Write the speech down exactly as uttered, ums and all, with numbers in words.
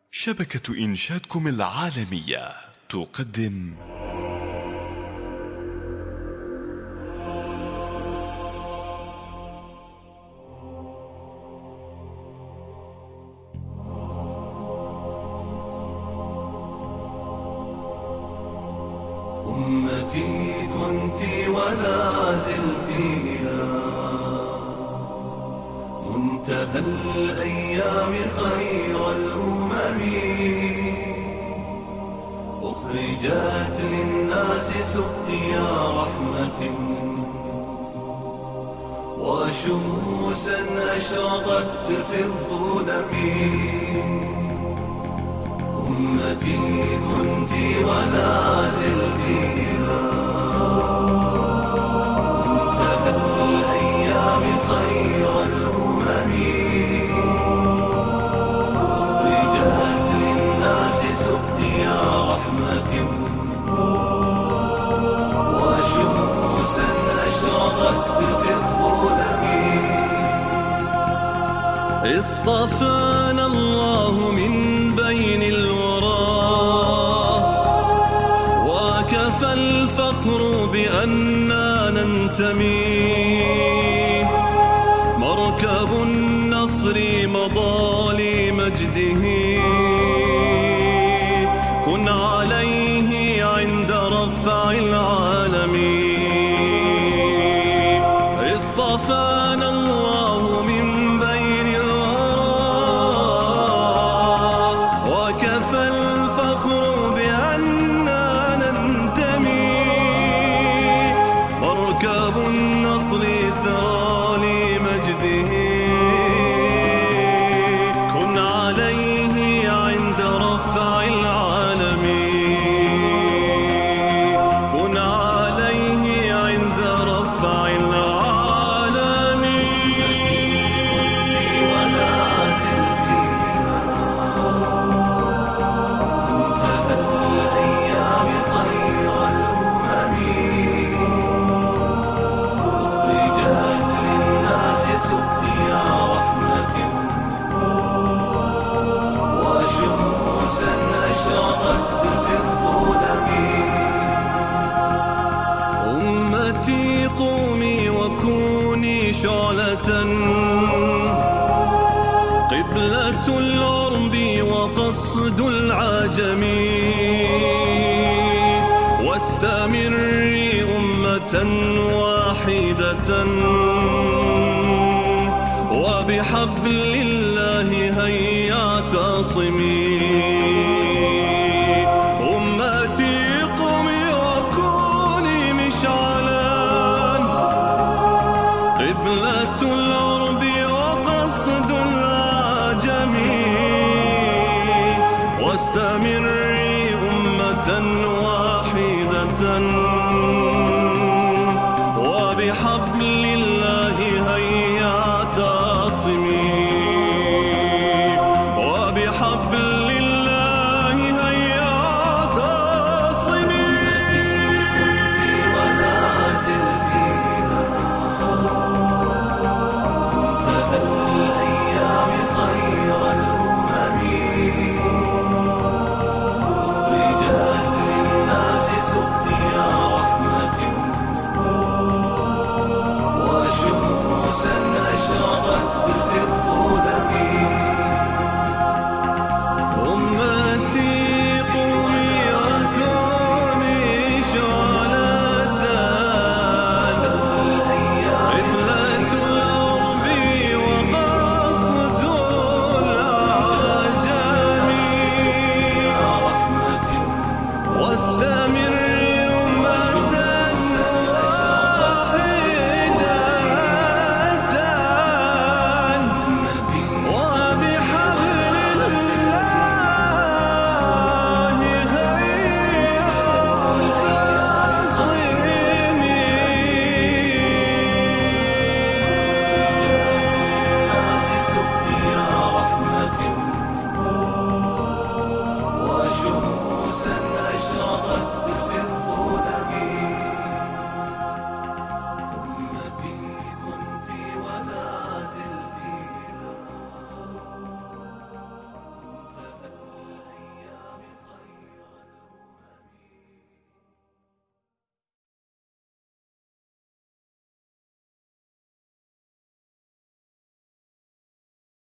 شبكة إنشادكم العالمية تقدم أمتي كنت ولا زلت إلى منتهى الأيام خير الأمم، أخرجت للناس سقيا رحمة وشموسا أشرقت في الظلم. أمتي كنت ولا زلت إلى منتهى الأيام خير الأمم، أخرجت للناس سقيا رحمة وشموسا أشرقت في الظلم. اصطفانا الله من بين الورى وكفى الفخر بأننا ننتمي، مركب النصر مضى لمجده، كن عليه عند رفع العالم. اصطفانا الله من بين الورى وكفى الفخر بأننا ننتمي، مركب النصر سرى لمجده، كن عليه عند رفع العالم، كن عليه عند رفع العالم. ولا زلت منتهى الأيام خير الأمم، أخرجت للناس سقيا رحمة وشموسا أشرقت في الظلم. أمتي قومي وكوني شعلة، قبلة العرب وقصد العجم، واستمري أمة واحدة وبحبل الله هيا اعتصمي.